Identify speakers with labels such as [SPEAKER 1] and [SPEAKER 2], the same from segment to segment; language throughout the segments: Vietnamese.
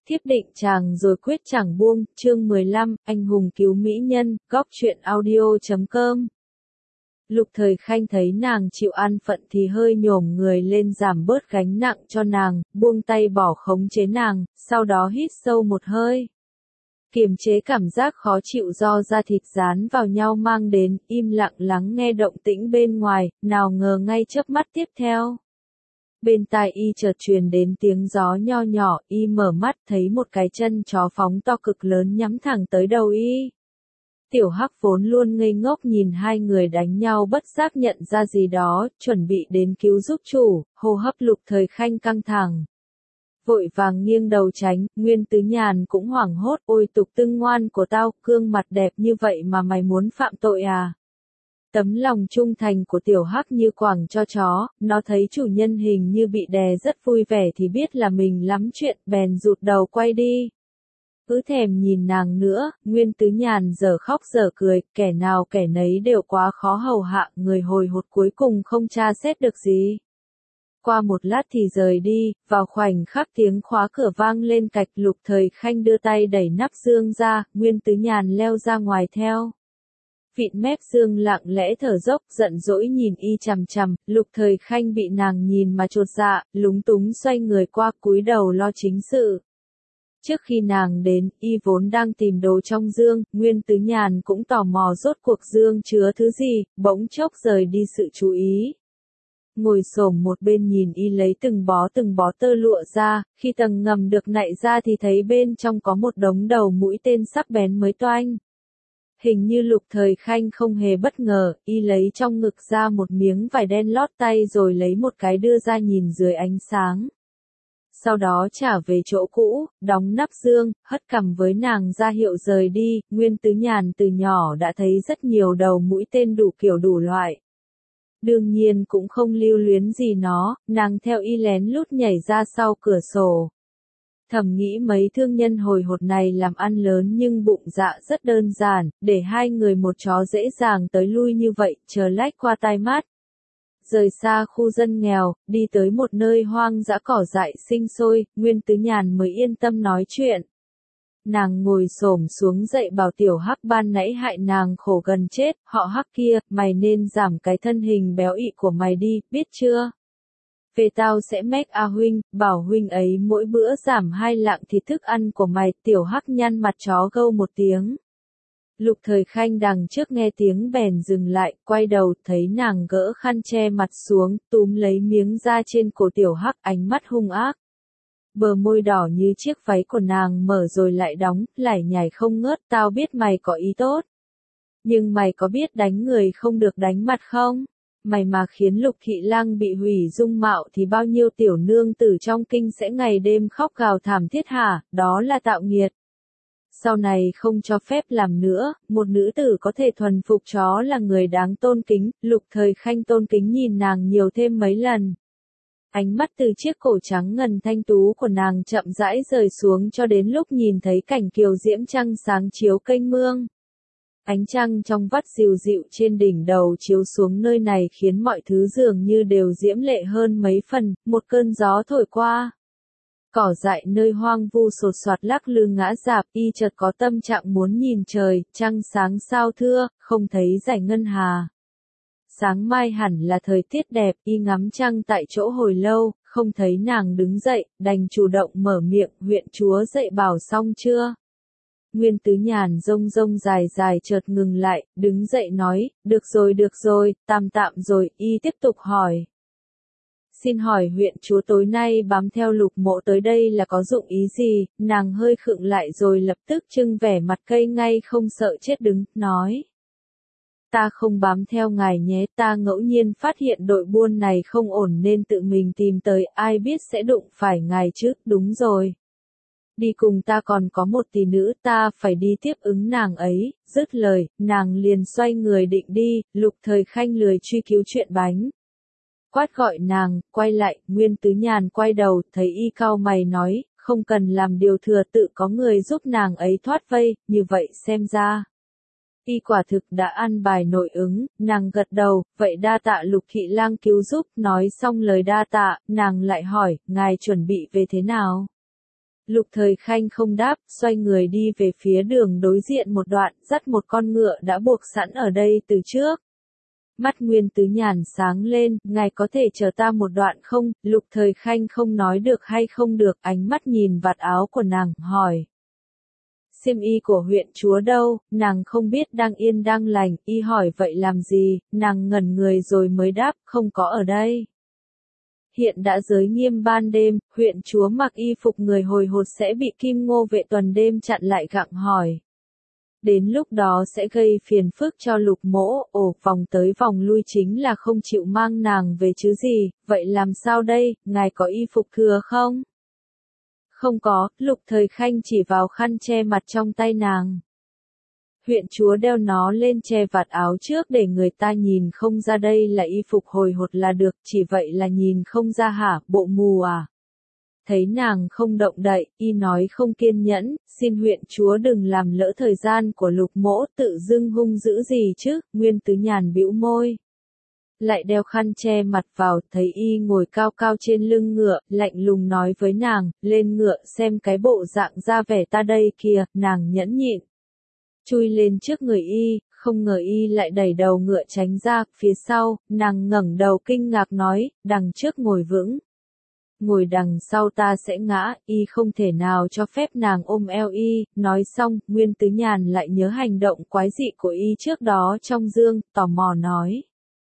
[SPEAKER 1] Thiếp định chàng rồi quyết chẳng buông, chương 15, anh hùng cứu mỹ nhân, góc truyện audio.com. Lục Thời Khanh thấy nàng chịu an phận thì hơi nhổm người lên giảm bớt gánh nặng cho nàng, buông tay bỏ khống chế nàng, sau đó hít sâu một hơi. Kiềm chế cảm giác khó chịu do da thịt dán vào nhau mang đến, im lặng lắng nghe động tĩnh bên ngoài, nào ngờ ngay chớp mắt tiếp theo. Bên tai y chợt truyền đến tiếng gió nho nhỏ, y mở mắt thấy một cái chân chó phóng to cực lớn nhắm thẳng tới đầu y. Tiểu Hắc vốn luôn ngây ngốc nhìn hai người đánh nhau bất giác nhận ra gì đó, chuẩn bị đến cứu giúp chủ, hô hấp Lục Thời Khanh căng thẳng. Vội vàng nghiêng đầu tránh, Nguyên Tứ Nhàn cũng hoảng hốt, ôi tục tưng ngoan của tao, gương mặt đẹp như vậy mà mày muốn phạm tội à? Tấm lòng trung thành của Tiểu Hắc như quẳng cho chó, nó thấy chủ nhân hình như bị đè rất vui vẻ thì biết là mình lắm chuyện, bèn rụt đầu quay đi. Cứ thèm nhìn nàng nữa, Nguyên Tứ Nhàn giờ khóc giờ cười, kẻ nào kẻ nấy đều quá khó hầu hạ, người hồi hột cuối cùng không tra xét được gì. Qua một lát thì rời đi, vào khoảnh khắc tiếng khóa cửa vang lên cạch, Lục Thời Khanh đưa tay đẩy nắp dương ra, Nguyên Tứ Nhàn leo ra ngoài theo. Vịn mép dương lặng lẽ thở dốc, giận dỗi nhìn y chằm chằm, Lục Thời Khanh bị nàng nhìn mà chột dạ, lúng túng xoay người qua cúi đầu lo chính sự. Trước khi nàng đến, y vốn đang tìm đồ trong dương, Nguyên Tứ Nhàn cũng tò mò rốt cuộc dương chứa thứ gì, bỗng chốc rời đi sự chú ý. Ngồi xổm một bên nhìn y lấy từng bó tơ lụa ra, khi tầng ngầm được nạy ra thì thấy bên trong có một đống đầu mũi tên sắc bén mới toanh. Hình như Lục Thời Khanh không hề bất ngờ, y lấy trong ngực ra một miếng vải đen lót tay rồi lấy một cái đưa ra nhìn dưới ánh sáng. Sau đó trả về chỗ cũ, đóng nắp dương, hất cằm với nàng ra hiệu rời đi, Nguyên Tứ Nhàn từ nhỏ đã thấy rất nhiều đầu mũi tên đủ kiểu đủ loại. Đương nhiên cũng không lưu luyến gì nó, nàng theo y lén lút nhảy ra sau cửa sổ. Thầm nghĩ mấy thương nhân hồi hột này làm ăn lớn nhưng bụng dạ rất đơn giản, để hai người một chó dễ dàng tới lui như vậy, chờ lách qua tai mắt. Rời xa khu dân nghèo, đi tới một nơi hoang dã cỏ dại sinh sôi, Nguyên Tứ Nhàn mới yên tâm nói chuyện. Nàng ngồi xổm xuống dậy bảo Tiểu Hắc ban nãy hại nàng khổ gần chết, họ Hắc kia, mày nên giảm cái thân hình béo ị của mày đi, biết chưa? Về tao sẽ make a huynh, bảo huynh ấy mỗi bữa giảm 2 lạng thịt thức ăn của mày, Tiểu Hắc nhăn mặt chó gâu một tiếng. Lục Thời Khanh đằng trước nghe tiếng bèn dừng lại, quay đầu thấy nàng gỡ khăn che mặt xuống, túm lấy miếng da trên cổ Tiểu Hắc, ánh mắt hung ác. Bờ môi đỏ như chiếc váy của nàng mở rồi lại đóng, lải nhải không ngớt, tao biết mày có ý tốt. Nhưng mày có biết đánh người không được đánh mặt không? Mày mà khiến Lục Thị Lang bị hủy dung mạo thì bao nhiêu tiểu nương tử trong kinh sẽ ngày đêm khóc gào thảm thiết hả, đó là tạo nghiệt. Sau này không cho phép làm nữa, một nữ tử có thể thuần phục chó là người đáng tôn kính, Lục Thời Khanh tôn kính nhìn nàng nhiều thêm mấy lần. Ánh mắt từ chiếc cổ trắng ngần thanh tú của nàng chậm rãi rời xuống cho đến lúc nhìn thấy cảnh kiều diễm trăng sáng chiếu kênh mương. Ánh trăng trong vắt dịu dịu trên đỉnh đầu chiếu xuống nơi này khiến mọi thứ dường như đều diễm lệ hơn mấy phần, một cơn gió thổi qua. Cỏ dại nơi hoang vu sột soạt lắc lư ngã rạp, y chợt có tâm trạng muốn nhìn trời, trăng sáng sao thưa, không thấy dải ngân hà. Sáng mai hẳn là thời tiết đẹp, y ngắm trăng tại chỗ hồi lâu, không thấy nàng đứng dậy, đành chủ động mở miệng, huyện chúa dậy bảo xong chưa? Nguyên Tứ Nhàn rông rông dài dài chợt ngừng lại, đứng dậy nói, được rồi, tạm rồi, y tiếp tục hỏi. Xin hỏi huyện chúa tối nay bám theo Lục Mộ tới đây là có dụng ý gì? Nàng hơi khựng lại rồi lập tức trưng vẻ mặt cây ngay không sợ chết đứng, nói. Ta không bám theo ngài nhé, ta ngẫu nhiên phát hiện đội buôn này không ổn nên tự mình tìm tới, ai biết sẽ đụng phải ngài chứ, đúng rồi. Đi cùng ta còn có một tỷ nữ, ta phải đi tiếp ứng nàng ấy, dứt lời, nàng liền xoay người định đi, Lục Thời Khanh lười truy cứu chuyện bánh. Quát gọi nàng, quay lại, Nguyên Tứ Nhàn quay đầu, thấy y cau mày nói, không cần làm điều thừa tự có người giúp nàng ấy thoát vây, như vậy xem ra. Y quả thực đã ăn bài nội ứng, nàng gật đầu, vậy đa tạ Lục Thị Lang cứu giúp, nói xong lời đa tạ, nàng lại hỏi, ngài chuẩn bị về thế nào? Lục Thời Khanh không đáp, xoay người đi về phía đường đối diện một đoạn, dắt một con ngựa đã buộc sẵn ở đây từ trước. Mắt Nguyên Tứ Nhàn sáng lên, ngài có thể chờ ta một đoạn không? Lục Thời Khanh không nói được hay không được, ánh mắt nhìn vạt áo của nàng, hỏi. Xiêm y của huyện chúa đâu? Nàng không biết đang yên đang lành, y hỏi vậy làm gì? Nàng ngẩn người rồi mới đáp, không có ở đây. Hiện đã giới nghiêm ban đêm, huyện chúa mặc y phục người hồi hột sẽ bị Kim Ngô vệ tuần đêm chặn lại gặng hỏi. Đến lúc đó sẽ gây phiền phức cho Lục Mỗ, vòng tới vòng lui chính là không chịu mang nàng về chứ gì, vậy làm sao đây, ngài có y phục thừa không? Không có, Lục Thời Khanh chỉ vào khăn che mặt trong tay nàng. Huyện chúa đeo nó lên che vạt áo trước để người ta nhìn không ra đây là y phục hồi hột là được, chỉ vậy là nhìn không ra hả, bộ mù à? Thấy nàng không động đậy, y nói không kiên nhẫn, xin huyện chúa đừng làm lỡ thời gian của Lục Mỗ, tự dưng hung dữ gì chứ, Nguyên Tứ Nhàn bĩu môi. Lại đeo khăn che mặt vào, thấy y ngồi cao cao trên lưng ngựa, lạnh lùng nói với nàng, lên ngựa xem cái bộ dạng ra vẻ ta đây kìa, nàng nhẫn nhịn. Chui lên trước người y, không ngờ y lại đẩy đầu ngựa tránh ra, phía sau, nàng ngẩng đầu kinh ngạc nói, đằng trước ngồi vững. Ngồi đằng sau ta sẽ ngã, y không thể nào cho phép nàng ôm eo y, nói xong, Nguyên Tứ Nhàn lại nhớ hành động quái dị của y trước đó trong dương, tò mò nói.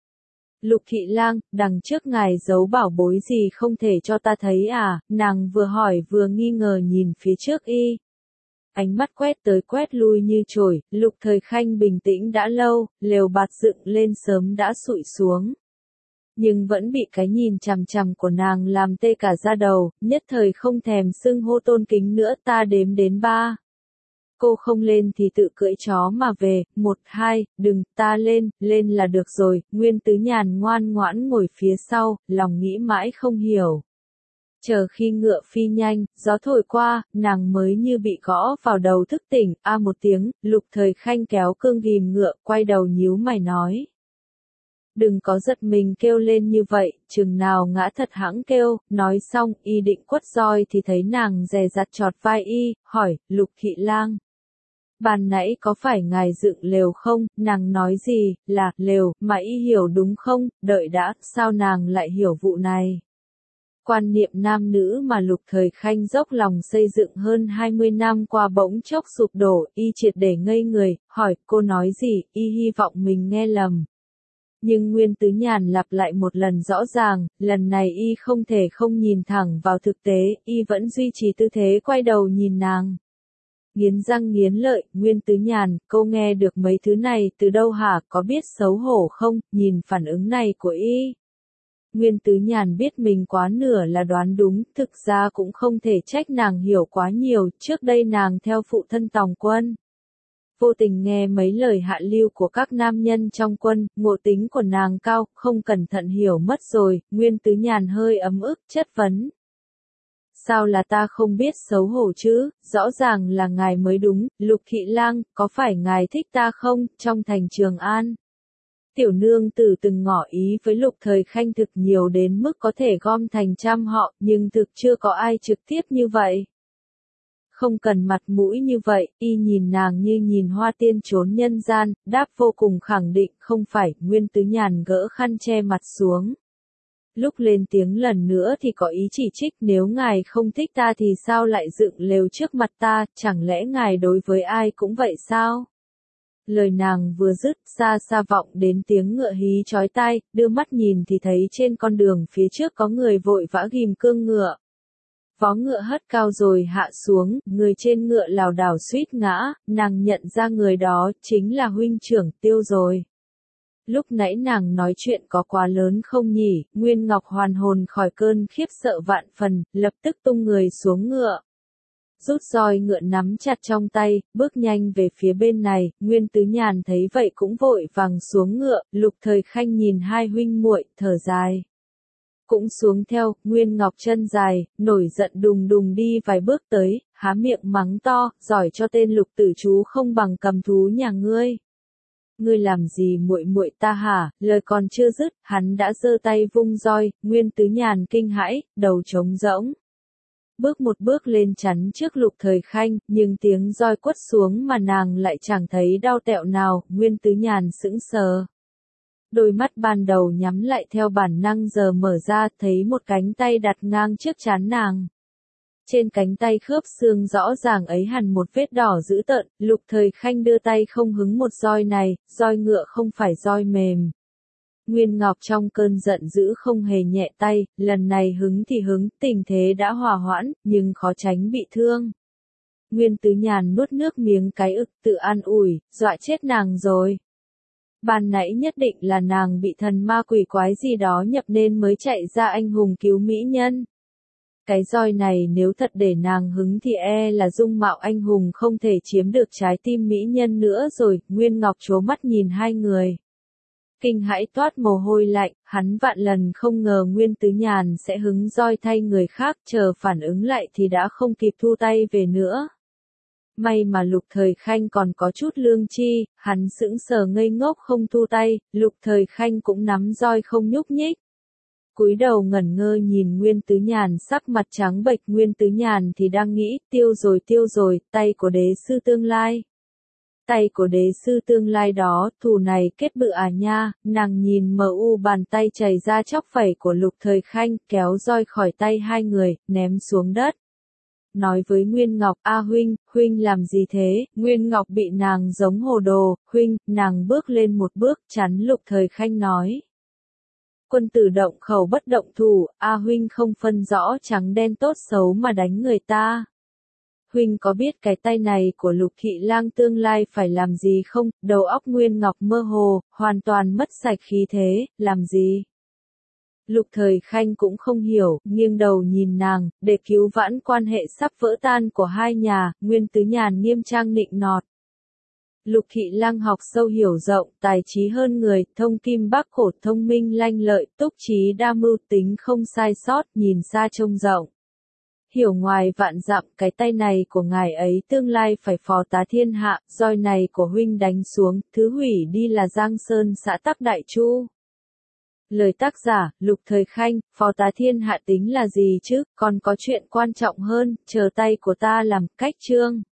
[SPEAKER 1] Lục thị lang, đằng trước ngài giấu bảo bối gì không thể cho ta thấy à, nàng vừa hỏi vừa nghi ngờ nhìn phía trước y. Ánh mắt quét tới quét lui như chổi, Lục Thời Khanh bình tĩnh đã lâu, lều bạt dựng lên sớm đã sụi xuống. Nhưng vẫn bị cái nhìn chằm chằm của nàng làm tê cả da đầu, nhất thời không thèm xưng hô tôn kính nữa, ta đếm đến 3. Cô không lên thì tự cưỡi chó mà về, 1, 2, đừng, ta lên, lên là được rồi, Nguyên Tứ Nhàn ngoan ngoãn ngồi phía sau, lòng nghĩ mãi không hiểu. Chờ khi ngựa phi nhanh, gió thổi qua, nàng mới như bị gõ vào đầu thức tỉnh, một tiếng, Lục Thời Khanh kéo cương ghìm ngựa, quay đầu nhíu mày nói. Đừng có giật mình kêu lên như vậy, chừng nào ngã thật hãng kêu, nói xong, y định quất roi thì thấy nàng dè dặt chọt vai y, hỏi, Lục thị lang. Ban nãy có phải ngài dựng lều không, nàng nói gì, là, lều, mà y hiểu đúng không, đợi đã, sao nàng lại hiểu vụ này. Quan niệm nam nữ mà Lục Thời Khanh dốc lòng xây dựng hơn 20 năm qua bỗng chốc sụp đổ, y triệt để ngây người, hỏi, cô nói gì, y hy vọng mình nghe lầm. Nhưng Nguyên Tứ Nhàn lặp lại một lần rõ ràng, lần này y không thể không nhìn thẳng vào thực tế, y vẫn duy trì tư thế quay đầu nhìn nàng. Nghiến răng nghiến lợi, Nguyên Tứ Nhàn, cô nghe được mấy thứ này từ đâu hả, có biết xấu hổ không, nhìn phản ứng này của y. Nguyên Tứ Nhàn biết mình quá nửa là đoán đúng, thực ra cũng không thể trách nàng hiểu quá nhiều, trước đây nàng theo phụ thân Tòng Quân. Vô tình nghe mấy lời hạ lưu của các nam nhân trong quân, ngộ tính của nàng cao, không cẩn thận hiểu mất rồi, Nguyên Tứ Nhàn hơi ấm ức, chất vấn. Sao là ta không biết xấu hổ chứ, rõ ràng là ngài mới đúng, Lục thị lang, có phải ngài thích ta không, trong thành Trường An. Tiểu nương tử từng ngỏ ý với Lục Thời Khanh thực nhiều đến mức có thể gom thành trăm họ, nhưng thực chưa có ai trực tiếp như vậy. Không cần mặt mũi như vậy, y nhìn nàng như nhìn hoa tiên trốn nhân gian, đáp vô cùng khẳng định, không phải, Nguyên Tứ Nhàn gỡ khăn che mặt xuống. Lúc lên tiếng lần nữa thì có ý chỉ trích, nếu ngài không thích ta thì sao lại dựng lều trước mặt ta, chẳng lẽ ngài đối với ai cũng vậy sao? Lời nàng vừa dứt, xa xa vọng đến tiếng ngựa hí chói tai, đưa mắt nhìn thì thấy trên con đường phía trước có người vội vã ghim cương ngựa. Vó ngựa hất cao rồi hạ xuống, người trên ngựa lảo đảo suýt ngã, nàng nhận ra người đó chính là huynh trưởng Tiêu rồi. Lúc nãy nàng nói chuyện có quá lớn không nhỉ, Nguyên Ngọc hoàn hồn khỏi cơn khiếp sợ vạn phần, lập tức tung người xuống ngựa. Rút roi ngựa nắm chặt trong tay, bước nhanh về phía bên này, Nguyên Tứ Nhàn thấy vậy cũng vội vàng xuống ngựa, Lục Thời Khanh nhìn hai huynh muội, thở dài. Cũng xuống theo, Nguyên Ngọc chân dài, nổi giận đùng đùng đi vài bước tới, há miệng mắng to, giỏi cho tên Lục tử chú không bằng cầm thú nhà ngươi. Ngươi làm gì muội muội ta hả, lời còn chưa dứt, hắn đã giơ tay vung roi, Nguyên Tứ Nhàn kinh hãi, đầu trống rỗng. bước một bước lên chắn trước Lục Thời Khanh, nhưng tiếng roi quất xuống mà nàng lại chẳng thấy đau tẹo nào, Nguyên Tứ Nhàn sững sờ. Đôi mắt ban đầu nhắm lại theo bản năng giờ mở ra, thấy một cánh tay đặt ngang trước trán nàng. Trên cánh tay khớp xương rõ ràng ấy hằn một vết đỏ dữ tợn, Lục Thời Khanh đưa tay không hứng một roi này, roi ngựa không phải roi mềm. Nguyên Ngọc trong cơn giận dữ không hề nhẹ tay, lần này hứng thì hứng, tình thế đã hòa hoãn, nhưng khó tránh bị thương. Nguyên Tứ Nhàn nuốt nước miếng cái ực tự an ủi, dọa chết nàng rồi. Ban nãy nhất định là nàng bị thần ma quỷ quái gì đó nhập nên mới chạy ra anh hùng cứu mỹ nhân. Cái roi này nếu thật để nàng hứng thì là dung mạo anh hùng không thể chiếm được trái tim mỹ nhân nữa rồi, Nguyên Ngọc trố mắt nhìn hai người. Kinh hãi toát mồ hôi lạnh, hắn vạn lần không ngờ Nguyên Tứ Nhàn sẽ hứng roi thay người khác, chờ phản ứng lại thì đã không kịp thu tay về nữa. May mà Lục Thời Khanh còn có chút lương tri, hắn sững sờ ngây ngốc không thu tay, Lục Thời Khanh cũng nắm roi không nhúc nhích. Cúi đầu ngẩn ngơ nhìn Nguyên Tứ Nhàn sắc mặt trắng bệch, Nguyên Tứ Nhàn thì đang nghĩ, tiêu rồi, tay của đế sư tương lai. Tay của đế sư tương lai đó, thù này kết bự à nha, nàng nhìn mờ u bàn tay chảy ra chóc phẩy của Lục Thời Khanh, kéo roi khỏi tay hai người, ném xuống đất. Nói với Nguyên Ngọc, huynh làm gì thế, Nguyên Ngọc bị nàng giống hồ đồ, huynh, nàng bước lên một bước, chắn Lục Thời Khanh nói. Quân tử động khẩu bất động thủ, huynh không phân rõ trắng đen tốt xấu mà đánh người ta. Huynh có biết cái tay này của Lục Thị Lang tương lai phải làm gì không? Đầu óc Nguyên Ngọc mơ hồ, hoàn toàn mất sạch khí thế, làm gì? Lục Thời Khanh cũng không hiểu, nghiêng đầu nhìn nàng, để cứu vãn quan hệ sắp vỡ tan của hai nhà, Nguyên Tứ Nhàn nghiêm trang nịnh nọt. Lục Thị Lang học sâu hiểu rộng, tài trí hơn người, thông kim bác khổ, thông minh lanh lợi, túc trí đa mưu, tính không sai sót, nhìn xa trông rộng. Hiểu ngoài vạn dặm, cái tay này của ngài ấy tương lai phải phò tá thiên hạ, roi này của huynh đánh xuống, thứ hủy đi là Giang Sơn xã Tắc Đại Chu. Lời tác giả, Lục Thời Khanh, phò tá thiên hạ tính là gì chứ, còn có chuyện quan trọng hơn, chờ tay của ta làm cách chương.